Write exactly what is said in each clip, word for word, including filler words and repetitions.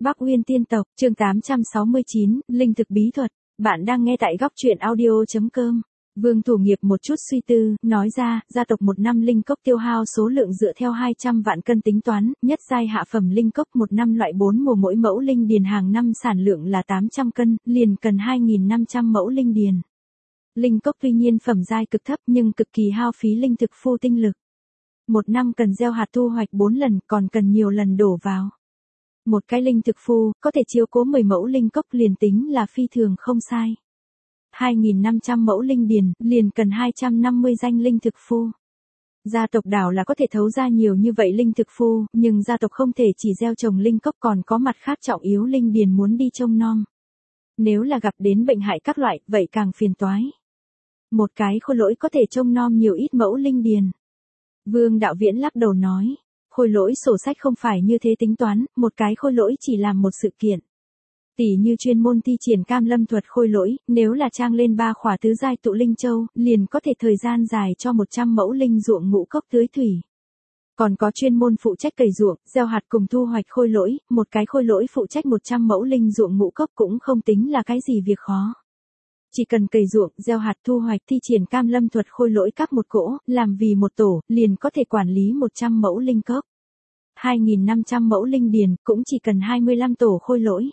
Bắc Uyên tiên tộc, chương tám trăm sáu mươi chín, linh thực bí thuật. Bạn đang nghe tại góc truyện audio chấm com. Vương Thủ Nghiệp một chút suy tư, nói ra, gia tộc một năm linh cốc tiêu hao số lượng dựa theo hai trăm vạn cân tính toán, nhất giai hạ phẩm linh cốc một năm loại bốn mùa mỗi mẫu linh điền hàng năm sản lượng là tám trăm cân, liền cần hai nghìn năm trăm mẫu linh điền. Linh cốc tuy nhiên phẩm giai cực thấp nhưng cực kỳ hao phí linh thực phu tinh lực. Một năm cần gieo hạt thu hoạch bốn lần, còn cần nhiều lần đổ vào. Một cái linh thực phu, có thể chiếu cố mười mẫu linh cốc liền tính là phi thường không sai. hai nghìn năm trăm mẫu linh điền, liền cần hai trăm năm mươi danh linh thực phu. Gia tộc đảo là có thể thấu ra nhiều như vậy linh thực phu, nhưng gia tộc không thể chỉ gieo trồng linh cốc còn có mặt khác trọng yếu linh điền muốn đi trông nom. Nếu là gặp đến bệnh hại các loại, vậy càng phiền toái. Một cái khôi lỗi có thể trông nom nhiều ít mẫu linh điền. Vương Đạo Viễn lắc đầu nói. Khôi lỗi sổ sách không phải như thế tính toán, một cái khôi lỗi chỉ làm một sự kiện. Tỷ như chuyên môn thi triển cam lâm thuật khôi lỗi, nếu là trang lên ba khỏa tứ giai tụ linh châu, liền có thể thời gian dài cho một trăm mẫu linh ruộng ngũ cốc tưới thủy. Còn có chuyên môn phụ trách cày ruộng, gieo hạt cùng thu hoạch khôi lỗi, một cái khôi lỗi phụ trách một trăm mẫu linh ruộng ngũ cốc cũng không tính là cái gì việc khó. Chỉ cần cày ruộng, gieo hạt thu hoạch thi triển cam lâm thuật khôi lỗi các một cỗ, làm vì một tổ, liền có thể quản lý một trăm mẫu linh cốc. hai nghìn năm trăm mẫu linh điền, cũng chỉ cần hai mươi lăm tổ khôi lỗi.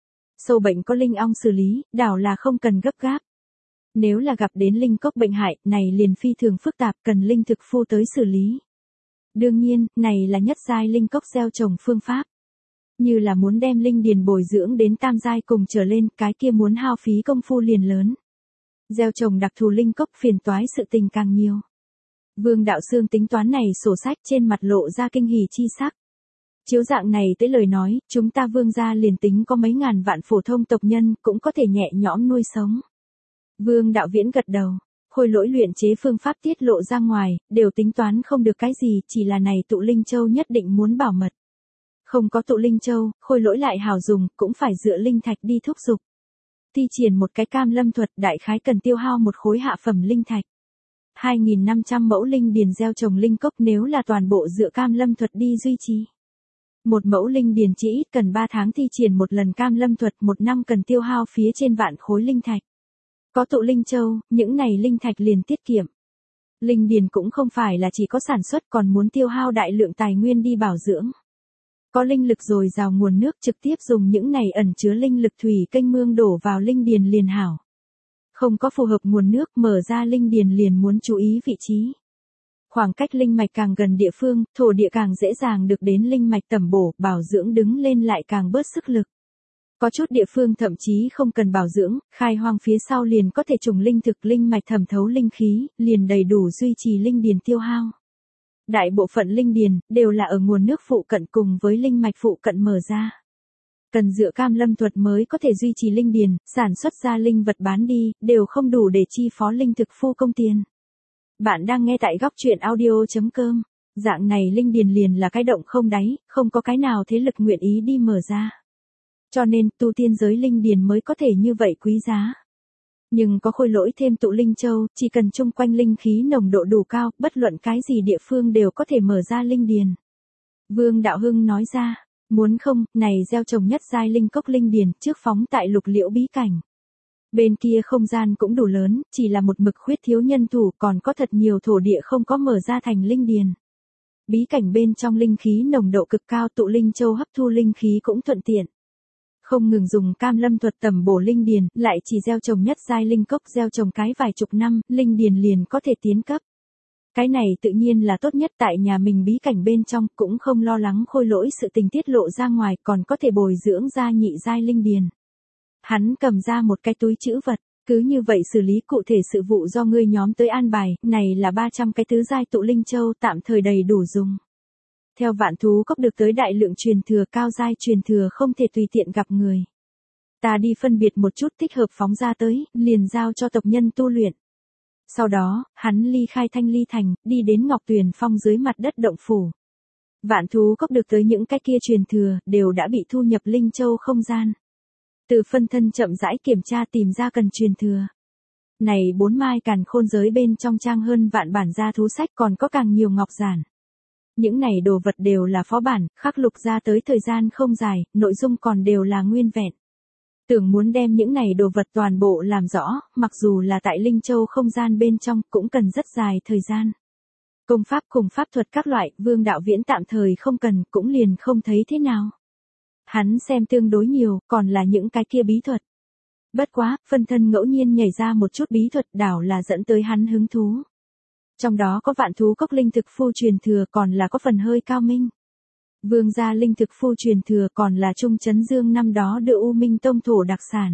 Sâu bệnh có linh ong xử lý, đảo là không cần gấp gáp. Nếu là gặp đến linh cốc bệnh hại, này liền phi thường phức tạp, cần linh thực phu tới xử lý. Đương nhiên, này là nhất giai linh cốc gieo trồng phương pháp. Như là muốn đem linh điền bồi dưỡng đến tam giai cùng trở lên, cái kia muốn hao phí công phu liền lớn. Gieo trồng đặc thù linh cốc phiền toái sự tình càng nhiều. Vương Đạo Sương tính toán này sổ sách trên mặt lộ ra kinh hỉ chi sắc. Chiếu dạng này tới lời nói, chúng ta Vương gia liền tính có mấy ngàn vạn phổ thông tộc nhân cũng có thể nhẹ nhõm nuôi sống. Vương Đạo Viễn gật đầu, khôi lỗi luyện chế phương pháp tiết lộ ra ngoài, đều tính toán không được cái gì, chỉ là này tụ linh châu nhất định muốn bảo mật. Không có tụ linh châu, khôi lỗi lại hào dùng, cũng phải dựa linh thạch đi thúc giục. Thi triển một cái cam lâm thuật đại khái cần tiêu hao một khối hạ phẩm linh thạch. hai nghìn năm trăm mẫu linh điền gieo trồng linh cốc nếu là toàn bộ dựa cam lâm thuật đi duy trì. Một mẫu linh điền chỉ ít cần ba tháng thi triển một lần cam lâm thuật, một năm cần tiêu hao phía trên vạn khối linh thạch. Có tụ linh châu, những này linh thạch liền tiết kiệm. Linh điền cũng không phải là chỉ có sản xuất còn muốn tiêu hao đại lượng tài nguyên đi bảo dưỡng. Có linh lực dồi dào nguồn nước trực tiếp dùng những này ẩn chứa linh lực thủy kênh mương đổ vào linh điền liền hảo. Không có phù hợp nguồn nước mở ra linh điền liền muốn chú ý vị trí. Khoảng cách linh mạch càng gần địa phương, thổ địa càng dễ dàng được đến linh mạch tẩm bổ, bảo dưỡng đứng lên lại càng bớt sức lực. Có chút địa phương thậm chí không cần bảo dưỡng, khai hoang phía sau liền có thể trùng linh thực linh mạch thẩm thấu linh khí, liền đầy đủ duy trì linh điền tiêu hao. Đại bộ phận linh điền, đều là ở nguồn nước phụ cận cùng với linh mạch phụ cận mở ra. Cần dựa cam lâm thuật mới có thể duy trì linh điền, sản xuất ra linh vật bán đi, đều không đủ để chi phó linh thực phu công tiền. Bạn đang nghe tại góc truyện audio chấm com. Dạng này linh điền liền là cái động không đáy, không có cái nào thế lực nguyện ý đi mở ra. Cho nên, tu tiên giới linh điền mới có thể như vậy quý giá. Nhưng có khôi lỗi thêm tụ linh châu, chỉ cần chung quanh linh khí nồng độ đủ cao, bất luận cái gì địa phương đều có thể mở ra linh điền. Vương Đạo Hưng nói ra, muốn không, này gieo trồng nhất giai linh cốc linh điền, trước phóng tại lục liễu bí cảnh. Bên kia không gian cũng đủ lớn, chỉ là một mực khuyết thiếu nhân thủ, còn có thật nhiều thổ địa không có mở ra thành linh điền. Bí cảnh bên trong linh khí nồng độ cực cao, tụ linh châu hấp thu linh khí cũng thuận tiện. Không ngừng dùng cam lâm thuật tẩm bổ linh điền, lại chỉ gieo trồng nhất giai linh cốc gieo trồng cái vài chục năm, linh điền liền có thể tiến cấp. Cái này tự nhiên là tốt nhất tại nhà mình bí cảnh bên trong, cũng không lo lắng khôi lỗi sự tình tiết lộ ra ngoài, còn có thể bồi dưỡng ra nhị giai linh điền. Hắn cầm ra một cái túi trữ vật, cứ như vậy xử lý cụ thể sự vụ do ngươi nhóm tới an bài, này là ba trăm cái tứ giai tụ linh châu tạm thời đầy đủ dùng. Theo vạn thú cốc được tới đại lượng truyền thừa cao giai truyền thừa không thể tùy tiện gặp người. Ta đi phân biệt một chút thích hợp phóng ra tới, liền giao cho tộc nhân tu luyện. Sau đó, hắn ly khai Thanh Ly Thành, đi đến Ngọc Tuyền Phong dưới mặt đất động phủ. Vạn thú cốc được tới những cái kia truyền thừa, đều đã bị thu nhập linh châu không gian. Từ phân thân chậm rãi kiểm tra tìm ra cần truyền thừa. Này bốn mai càn khôn giới bên trong trang hơn vạn bản gia thú sách còn có càng nhiều ngọc giản. Những này đồ vật đều là phó bản, khắc lục ra tới thời gian không dài, nội dung còn đều là nguyên vẹn. Tưởng muốn đem những này đồ vật toàn bộ làm rõ, mặc dù là tại Linh Châu không gian bên trong, cũng cần rất dài thời gian. Công pháp cùng pháp thuật các loại, Vương Đạo Viễn tạm thời không cần, cũng liền không thấy thế nào. Hắn xem tương đối nhiều, còn là những cái kia bí thuật. Bất quá, phân thân ngẫu nhiên nhảy ra một chút bí thuật đảo là dẫn tới hắn hứng thú. Trong đó có vạn thú cốc linh thực phu truyền thừa, còn là có phần hơi cao minh. Vương gia linh thực phu truyền thừa, còn là Trung Trấn Dương năm đó đưa U Minh Tông thổ đặc sản.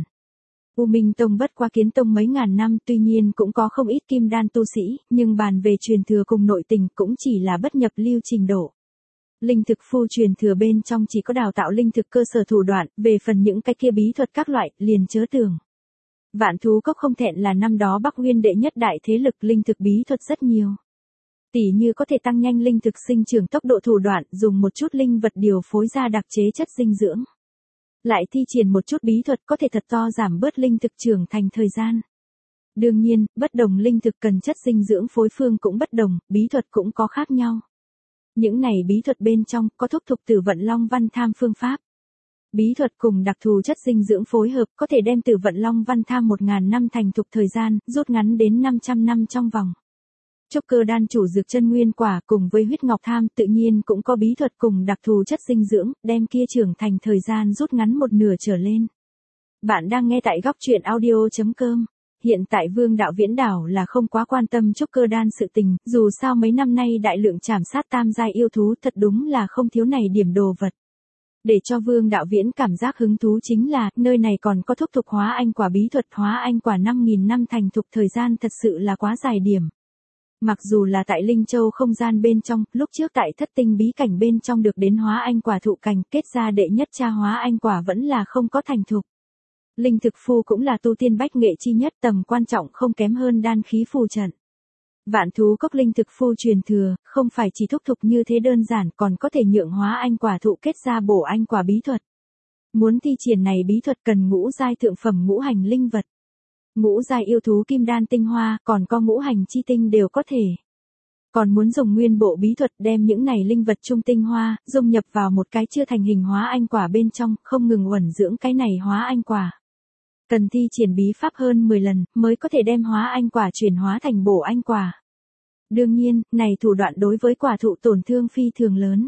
U Minh Tông bất qua kiến tông mấy ngàn năm, tuy nhiên cũng có không ít kim đan tu sĩ, nhưng bàn về truyền thừa cùng nội tình cũng chỉ là bất nhập lưu trình độ. Linh thực phu truyền thừa bên trong chỉ có đào tạo linh thực cơ sở thủ đoạn, về phần những cái kia bí thuật các loại, liền chớ tưởng. Vạn thú cốc không thẹn là năm đó Bắc Nguyên đệ nhất đại thế lực, linh thực bí thuật rất nhiều. Tỷ như có thể tăng nhanh linh thực sinh trưởng tốc độ thủ đoạn, dùng một chút linh vật điều phối ra đặc chế chất dinh dưỡng. Lại thi triển một chút bí thuật có thể thật to giảm bớt linh thực trưởng thành thời gian. Đương nhiên, bất đồng linh thực cần chất dinh dưỡng phối phương cũng bất đồng, bí thuật cũng có khác nhau. Những này bí thuật bên trong có thúc thục Tử Vận Long Văn Tham phương pháp. Bí thuật cùng đặc thù chất dinh dưỡng phối hợp có thể đem Tử Vận Long Văn Tham một nghìn năm thành thục thời gian, rút ngắn đến năm trăm năm trong vòng. Trúc cơ đan chủ dược chân nguyên quả cùng với huyết ngọc tham tự nhiên cũng có bí thuật cùng đặc thù chất dinh dưỡng, đem kia trưởng thành thời gian rút ngắn một nửa trở lên. Bạn đang nghe tại góc truyện audio chấm com. Hiện tại Vương Đạo Viễn đảo là không quá quan tâm trúc cơ đan sự tình, dù sao mấy năm nay đại lượng trảm sát tam giai yêu thú thật đúng là không thiếu này điểm đồ vật. Để cho Vương Đạo Viễn cảm giác hứng thú chính là, nơi này còn có thúc thục hóa anh quả bí thuật, hóa anh quả năm nghìn năm thành thục thời gian thật sự là quá dài điểm. Mặc dù là tại Linh Châu không gian bên trong, lúc trước tại thất tinh bí cảnh bên trong được đến hóa anh quả thụ cành, kết ra đệ nhất cha hóa anh quả vẫn là không có thành thục. Linh thực phu cũng là tu tiên bách nghệ chi nhất, tầm quan trọng không kém hơn đan khí phù trận. Vạn thú cốc linh thực phu truyền thừa, không phải chỉ thúc thục như thế đơn giản, còn có thể nhượng hóa anh quả thụ kết ra bổ anh quả bí thuật. Muốn thi triển này bí thuật cần ngũ giai thượng phẩm ngũ hành linh vật. Ngũ giai yêu thú kim đan tinh hoa, còn có ngũ hành chi tinh đều có thể. Còn muốn dùng nguyên bộ bí thuật đem những này linh vật trung tinh hoa, dung nhập vào một cái chưa thành hình hóa anh quả bên trong, không ngừng uẩn dưỡng cái này hóa anh quả. Cần thi triển bí pháp hơn mười lần, mới có thể đem hóa anh quả chuyển hóa thành bổ anh quả. Đương nhiên, này thủ đoạn đối với quả thụ tổn thương phi thường lớn.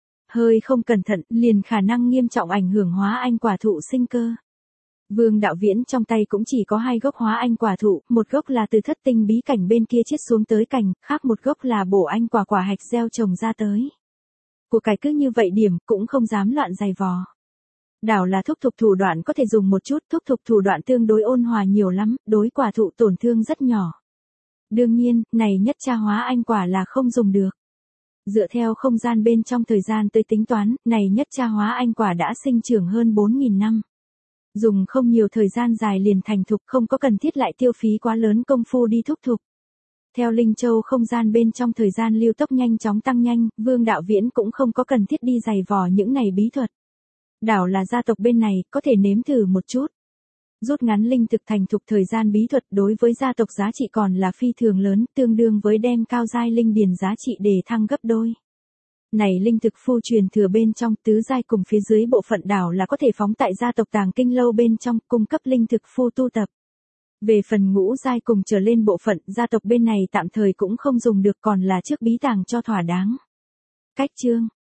Hơi không cẩn thận, liền khả năng nghiêm trọng ảnh hưởng hóa anh quả thụ sinh cơ. Vương Đạo Viễn trong tay cũng chỉ có hai gốc hóa anh quả thụ, một gốc là từ thất tinh bí cảnh bên kia chiết xuống tới cành, khác một gốc là bổ anh quả quả hạch gieo trồng ra tới. Của cải cứ như vậy điểm, cũng không dám loạn giày vò. Đảo là thúc thục thủ đoạn có thể dùng một chút, thúc thục thủ đoạn tương đối ôn hòa nhiều lắm, đối quả thụ tổn thương rất nhỏ. Đương nhiên, này nhất cha hóa anh quả là không dùng được. Dựa theo không gian bên trong thời gian tới tính toán, này nhất cha hóa anh quả đã sinh trưởng hơn bốn nghìn năm. Dùng không nhiều thời gian dài liền thành thục, không có cần thiết lại tiêu phí quá lớn công phu đi thúc thục. Theo Linh Châu không gian bên trong thời gian lưu tốc nhanh chóng tăng nhanh, Vương Đạo Viễn cũng không có cần thiết đi giày vò những này bí thuật. Đảo là gia tộc bên này, có thể nếm thử một chút. Rút ngắn linh thực thành thục thời gian bí thuật đối với gia tộc giá trị còn là phi thường lớn, tương đương với đem cao giai linh điền giá trị để thăng gấp đôi. Này linh thực phu truyền thừa bên trong tứ giai cùng phía dưới bộ phận đảo là có thể phóng tại gia tộc tàng kinh lâu bên trong, cung cấp linh thực phu tu tập. Về phần ngũ giai cùng trở lên bộ phận, gia tộc bên này tạm thời cũng không dùng được, còn là trước bí tàng cho thỏa đáng. Cách chương